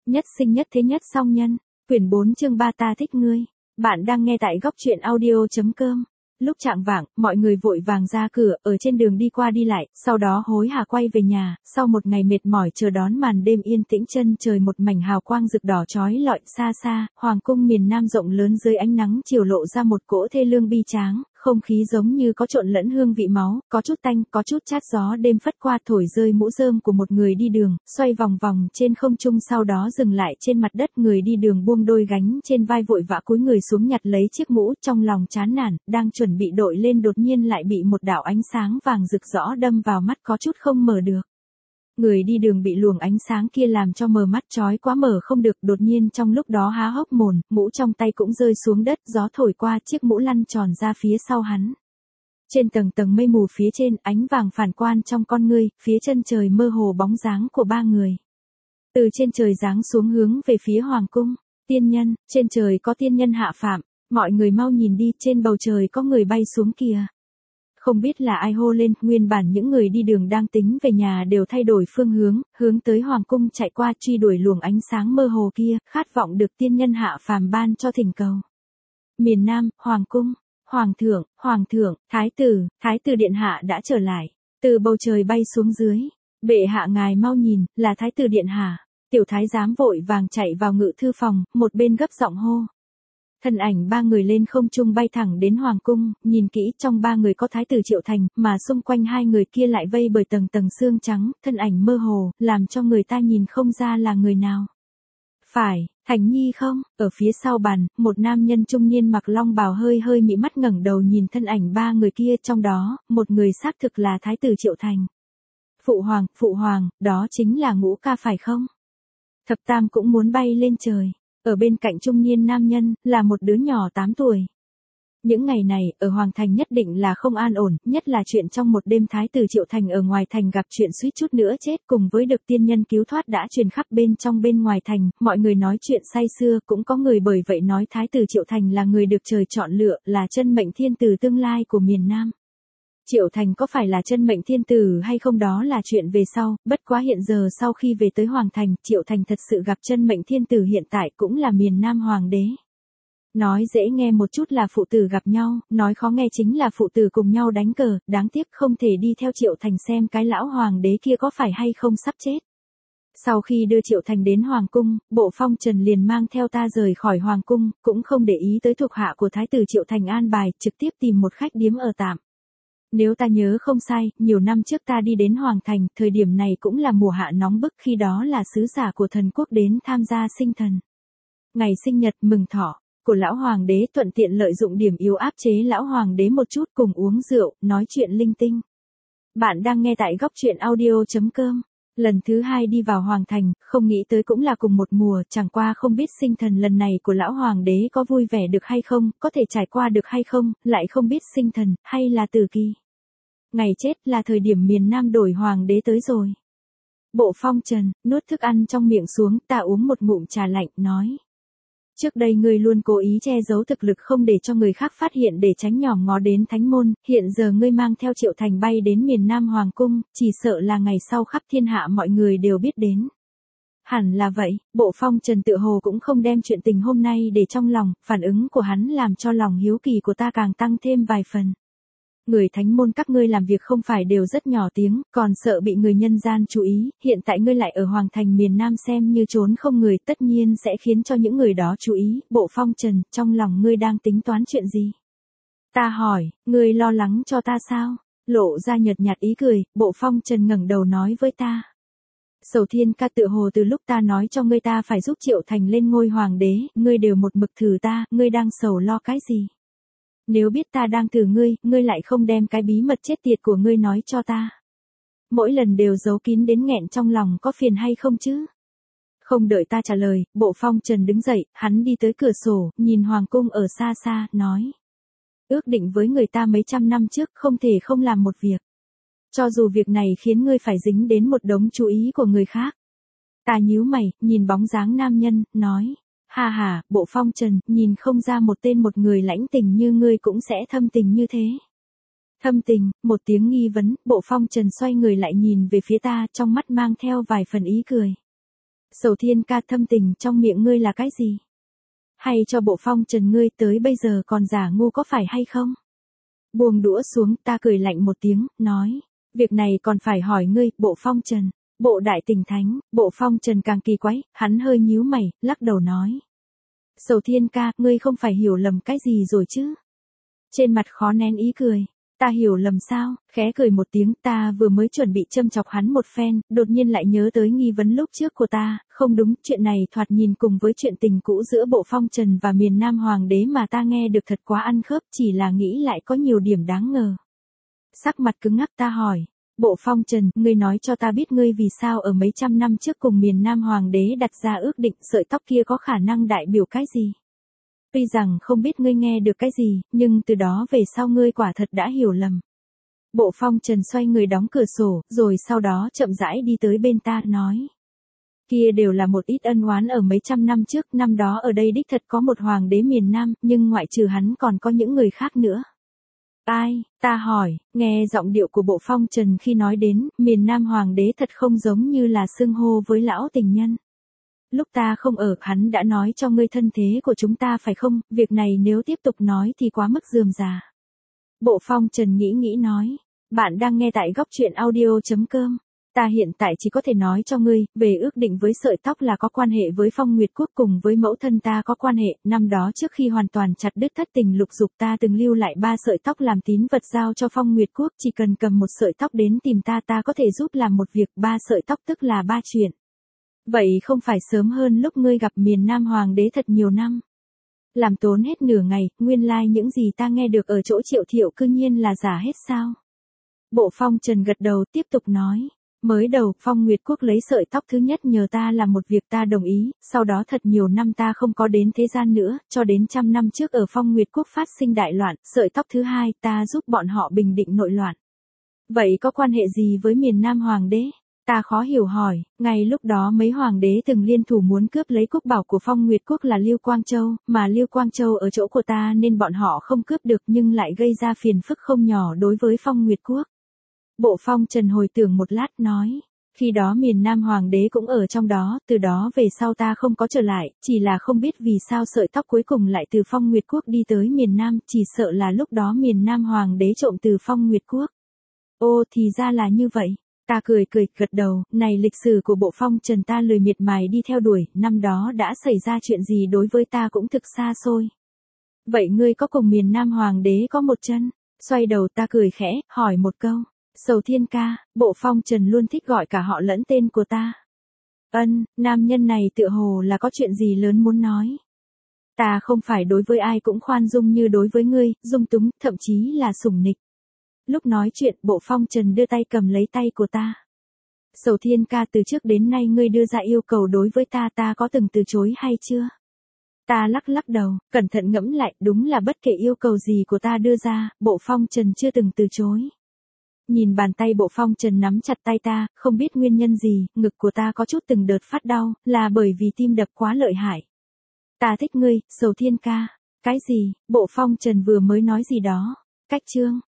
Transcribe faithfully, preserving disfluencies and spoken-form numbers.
Nhất sinh nhất thế nhất song nhân. Quyển bốn chương ba ta thích ngươi. Bạn đang nghe tại góc truyện audio.com. Lúc chạng vạng, mọi người vội vàng ra cửa, ở trên đường đi qua đi lại, sau đó hối hả quay về nhà, sau một ngày mệt mỏi chờ đón màn đêm yên tĩnh, chân trời một mảnh hào quang rực đỏ chói lọi, xa xa, hoàng cung miền Nam rộng lớn dưới ánh nắng chiều lộ ra một cỗ thê lương bi tráng, không khí giống như có trộn lẫn hương vị máu, có chút tanh, có chút chát, gió đêm phất qua thổi rơi mũ rơm của một người đi đường, xoay vòng vòng trên không trung sau đó dừng lại trên mặt đất, người đi đường buông đôi gánh trên vai vội vã cúi người xuống nhặt lấy chiếc mũ, trong lòng chán nản, đang chuẩn bị đội lên đột nhiên lại bị một đạo ánh sáng vàng rực rõ đâm vào mắt, có chút không mở được. Người đi đường bị luồng ánh sáng kia làm cho mờ mắt, chói quá mở không được, đột nhiên trong lúc đó há hốc mồm, mũ trong tay cũng rơi xuống đất, gió thổi qua, chiếc mũ lăn tròn ra phía sau hắn. Trên tầng tầng mây mù phía trên, ánh vàng phản quang trong con ngươi, phía chân trời mơ hồ bóng dáng của ba người. Từ trên trời giáng xuống hướng về phía hoàng cung. Tiên nhân, trên trời có tiên nhân hạ phạm, mọi người mau nhìn đi, trên bầu trời có người bay xuống kìa. Không biết là ai hô lên, nguyên bản những người đi đường đang tính về nhà đều thay đổi phương hướng, hướng tới hoàng cung chạy qua, truy đuổi luồng ánh sáng mơ hồ kia, khát vọng được tiên nhân hạ phàm ban cho thỉnh cầu. Miền Nam, hoàng cung, hoàng thượng, hoàng thượng, thái tử, thái tử điện hạ đã trở lại, từ bầu trời bay xuống dưới. Bệ hạ ngài mau nhìn, là thái tử điện hạ. Tiểu thái giám vội vàng chạy vào ngự thư phòng, một bên gấp giọng hô. Thân ảnh ba người lên không trung bay thẳng đến hoàng cung, nhìn kỹ trong ba người có thái tử Triệu Thành, mà xung quanh hai người kia lại vây bởi tầng tầng sương trắng, thân ảnh mơ hồ, làm cho người ta nhìn không ra là người nào. Phải, Thành Nhi không? Ở phía sau bàn, một nam nhân trung niên mặc long bào hơi hơi mị mắt ngẩng đầu nhìn thân ảnh ba người kia, trong đó, một người xác thực là thái tử Triệu Thành. Phụ hoàng, phụ hoàng, đó chính là Ngũ ca phải không? Thập tam cũng muốn bay lên trời. Ở bên cạnh trung niên nam nhân, là một đứa nhỏ tám tuổi. Những ngày này, ở Hoàng Thành nhất định là không an ổn, nhất là chuyện trong một đêm thái tử Triệu Thành ở ngoài thành gặp chuyện suýt chút nữa chết, cùng với được tiên nhân cứu thoát đã truyền khắp bên trong bên ngoài thành, mọi người nói chuyện say sưa, cũng có người bởi vậy nói thái tử Triệu Thành là người được trời chọn lựa, là chân mệnh thiên tử tương lai của miền Nam. Triệu Thành có phải là chân mệnh thiên tử hay không đó là chuyện về sau, bất quá hiện giờ sau khi về tới Hoàng Thành, Triệu Thành thật sự gặp chân mệnh thiên tử, hiện tại cũng là miền Nam hoàng đế. Nói dễ nghe một chút là phụ tử gặp nhau, nói khó nghe chính là phụ tử cùng nhau đánh cờ, đáng tiếc không thể đi theo Triệu Thành xem cái lão hoàng đế kia có phải hay không sắp chết. Sau khi đưa Triệu Thành đến hoàng cung, Bộ Phong Trần liền mang theo ta rời khỏi hoàng cung, cũng không để ý tới thuộc hạ của thái tử Triệu Thành an bài, trực tiếp tìm một khách điếm ở tạm. Nếu ta nhớ không sai, nhiều năm trước ta đi đến Hoàng Thành, thời điểm này cũng là mùa hạ nóng bức, khi đó là sứ giả của thần quốc đến tham gia sinh thần. Ngày sinh nhật mừng thọ của lão hoàng đế, thuận tiện lợi dụng điểm yếu áp chế lão hoàng đế một chút, cùng uống rượu, nói chuyện linh tinh. Bạn đang nghe tại góc truyện audio.com. Lần thứ hai đi vào Hoàng Thành, không nghĩ tới cũng là cùng một mùa, chẳng qua không biết sinh thần lần này của lão hoàng đế có vui vẻ được hay không, có thể trải qua được hay không, lại không biết sinh thần, hay là tử kỳ. Ngày chết là thời điểm miền Nam đổi hoàng đế tới rồi. Bộ Phong Trần, nuốt thức ăn trong miệng xuống, ta uống một ngụm trà lạnh, nói. Trước đây ngươi luôn cố ý che giấu thực lực không để cho người khác phát hiện để tránh nhòm ngó đến thánh môn, hiện giờ ngươi mang theo Triệu Thành bay đến miền Nam Hoàng Cung, chỉ sợ là ngày sau khắp thiên hạ mọi người đều biết đến. Hẳn là vậy, Bộ Phong Trần tự hồ cũng không đem chuyện tình hôm nay để trong lòng, phản ứng của hắn làm cho lòng hiếu kỳ của ta càng tăng thêm vài phần. Người thánh môn các ngươi làm việc không phải đều rất nhỏ tiếng, còn sợ bị người nhân gian chú ý, hiện tại ngươi lại ở Hoàng Thành miền Nam xem như trốn không người, tất nhiên sẽ khiến cho những người đó chú ý. Bộ Phong Trần, trong lòng ngươi đang tính toán chuyện gì? Ta hỏi, ngươi lo lắng cho ta sao? Lộ ra nhợt nhạt ý cười, Bộ Phong Trần ngẩng đầu nói với ta. Sầu Thiên ca tự hồ từ lúc ta nói cho ngươi ta phải giúp Triệu Thành lên ngôi hoàng đế, ngươi đều một mực thử ta, ngươi đang sầu lo cái gì? Nếu biết ta đang thử ngươi, ngươi lại không đem cái bí mật chết tiệt của ngươi nói cho ta. Mỗi lần đều giấu kín đến nghẹn trong lòng, có phiền hay không chứ? Không đợi ta trả lời, Bộ Phong Trần đứng dậy, hắn đi tới cửa sổ, nhìn hoàng cung ở xa xa, nói. Ước định với người ta mấy trăm năm trước, không thể không làm một việc. Cho dù việc này khiến ngươi phải dính đến một đống chú ý của người khác. Ta nhíu mày, nhìn bóng dáng nam nhân, nói. Ha ha, Bộ Phong Trần, nhìn không ra một tên một người lãnh tình như ngươi cũng sẽ thâm tình như thế. Thâm tình, một tiếng nghi vấn, Bộ Phong Trần xoay người lại nhìn về phía ta, trong mắt mang theo vài phần ý cười. Sầu Thiên ca, thâm tình trong miệng ngươi là cái gì? Hay cho Bộ Phong Trần ngươi tới bây giờ còn giả ngu có phải hay không? Buông đũa xuống, ta cười lạnh một tiếng, nói. Việc này còn phải hỏi ngươi, Bộ Phong Trần. Bộ Đại Tình Thánh. Bộ Phong Trần càng kỳ quái, hắn hơi nhíu mày, lắc đầu nói. Sầu Thiên ca, ngươi không phải hiểu lầm cái gì rồi chứ? Trên mặt khó nén ý cười. Ta hiểu lầm sao? Khẽ cười một tiếng, ta vừa mới chuẩn bị châm chọc hắn một phen, đột nhiên lại nhớ tới nghi vấn lúc trước của ta, không đúng, chuyện này thoạt nhìn cùng với chuyện tình cũ giữa Bộ Phong Trần và miền Nam Hoàng đế mà ta nghe được thật quá ăn khớp, chỉ là nghĩ lại có nhiều điểm đáng ngờ. Sắc mặt cứng ngắc, ta hỏi, Bộ Phong Trần, ngươi nói cho ta biết ngươi vì sao ở mấy trăm năm trước cùng miền Nam Hoàng đế đặt ra ước định sợi tóc kia có khả năng đại biểu cái gì? Tuy rằng không biết ngươi nghe được cái gì, nhưng từ đó về sau ngươi quả thật đã hiểu lầm. Bộ Phong Trần xoay người đóng cửa sổ, rồi sau đó chậm rãi đi tới bên ta, nói. Kia đều là một ít ân oán ở mấy trăm năm trước, năm đó ở đây đích thật có một hoàng đế miền Nam, nhưng ngoại trừ hắn còn có những người khác nữa. Ai, ta hỏi, nghe giọng điệu của Bộ Phong Trần khi nói đến, miền Nam Hoàng đế thật không giống như là xưng hô với lão tình nhân. Lúc ta không ở, hắn đã nói cho ngươi thân thế của chúng ta phải không, việc này nếu tiếp tục nói thì quá mức rườm rà. Bộ Phong Trần nghĩ nghĩ nói, bạn đang nghe tại góc truyện audio chấm com. Ta hiện tại chỉ có thể nói cho ngươi, về ước định với sợi tóc là có quan hệ với Phong Nguyệt Quốc cùng với mẫu thân ta có quan hệ, năm đó trước khi hoàn toàn chặt đứt thất tình lục dục ta từng lưu lại ba sợi tóc làm tín vật giao cho Phong Nguyệt Quốc, chỉ cần cầm một sợi tóc đến tìm ta ta có thể giúp làm một việc, ba sợi tóc tức là ba chuyện. Vậy không phải sớm hơn lúc ngươi gặp miền Nam Hoàng đế thật nhiều năm. Làm tốn hết nửa ngày, nguyên lai like những gì ta nghe được ở chỗ Triệu Thiệu cư nhiên là giả hết sao? Bộ Phong Trần gật đầu tiếp tục nói. Mới đầu, Phong Nguyệt Quốc lấy sợi tóc thứ nhất nhờ ta làm một việc ta đồng ý, sau đó thật nhiều năm ta không có đến thế gian nữa, cho đến trăm năm trước ở Phong Nguyệt Quốc phát sinh đại loạn, sợi tóc thứ hai ta giúp bọn họ bình định nội loạn. Vậy có quan hệ gì với miền Nam Hoàng đế? Ta khó hiểu hỏi, ngay lúc đó mấy hoàng đế từng liên thủ muốn cướp lấy quốc bảo của Phong Nguyệt Quốc là Lưu Quang Châu, mà Lưu Quang Châu ở chỗ của ta nên bọn họ không cướp được nhưng lại gây ra phiền phức không nhỏ đối với Phong Nguyệt Quốc. Bộ Phong Trần hồi tưởng một lát nói, khi đó miền Nam Hoàng đế cũng ở trong đó, từ đó về sau ta không có trở lại, chỉ là không biết vì sao sợi tóc cuối cùng lại từ Phong Nguyệt Quốc đi tới miền Nam, chỉ sợ là lúc đó miền Nam Hoàng đế trộm từ Phong Nguyệt Quốc. Ô thì ra là như vậy. Ta cười cười, gật đầu, này lịch sử của Bộ Phong Trần ta lười miệt mài đi theo đuổi, năm đó đã xảy ra chuyện gì đối với ta cũng thực xa xôi. Vậy ngươi có cùng miền Nam Hoàng đế có một chân? Xoay đầu ta cười khẽ, hỏi một câu. Sầu Thiên ca, Bộ Phong Trần luôn thích gọi cả họ lẫn tên của ta. Ân, nam nhân này tựa hồ là có chuyện gì lớn muốn nói. Ta không phải đối với ai cũng khoan dung như đối với ngươi, dung túng, thậm chí là sủng nịch. Lúc nói chuyện, Bộ Phong Trần đưa tay cầm lấy tay của ta. Sầu Thiên ca, từ trước đến nay ngươi đưa ra yêu cầu đối với ta ta có từng từ chối hay chưa? Ta lắc lắc đầu, cẩn thận ngẫm lại, đúng là bất kể yêu cầu gì của ta đưa ra, Bộ Phong Trần chưa từng từ chối. Nhìn bàn tay Bộ Phong Trần nắm chặt tay ta, không biết nguyên nhân gì, ngực của ta có chút từng đợt phát đau, là bởi vì tim đập quá lợi hại. Ta thích ngươi, Sầu Thiên ca. Cái gì? Bộ Phong Trần vừa mới nói gì đó? Cách chương.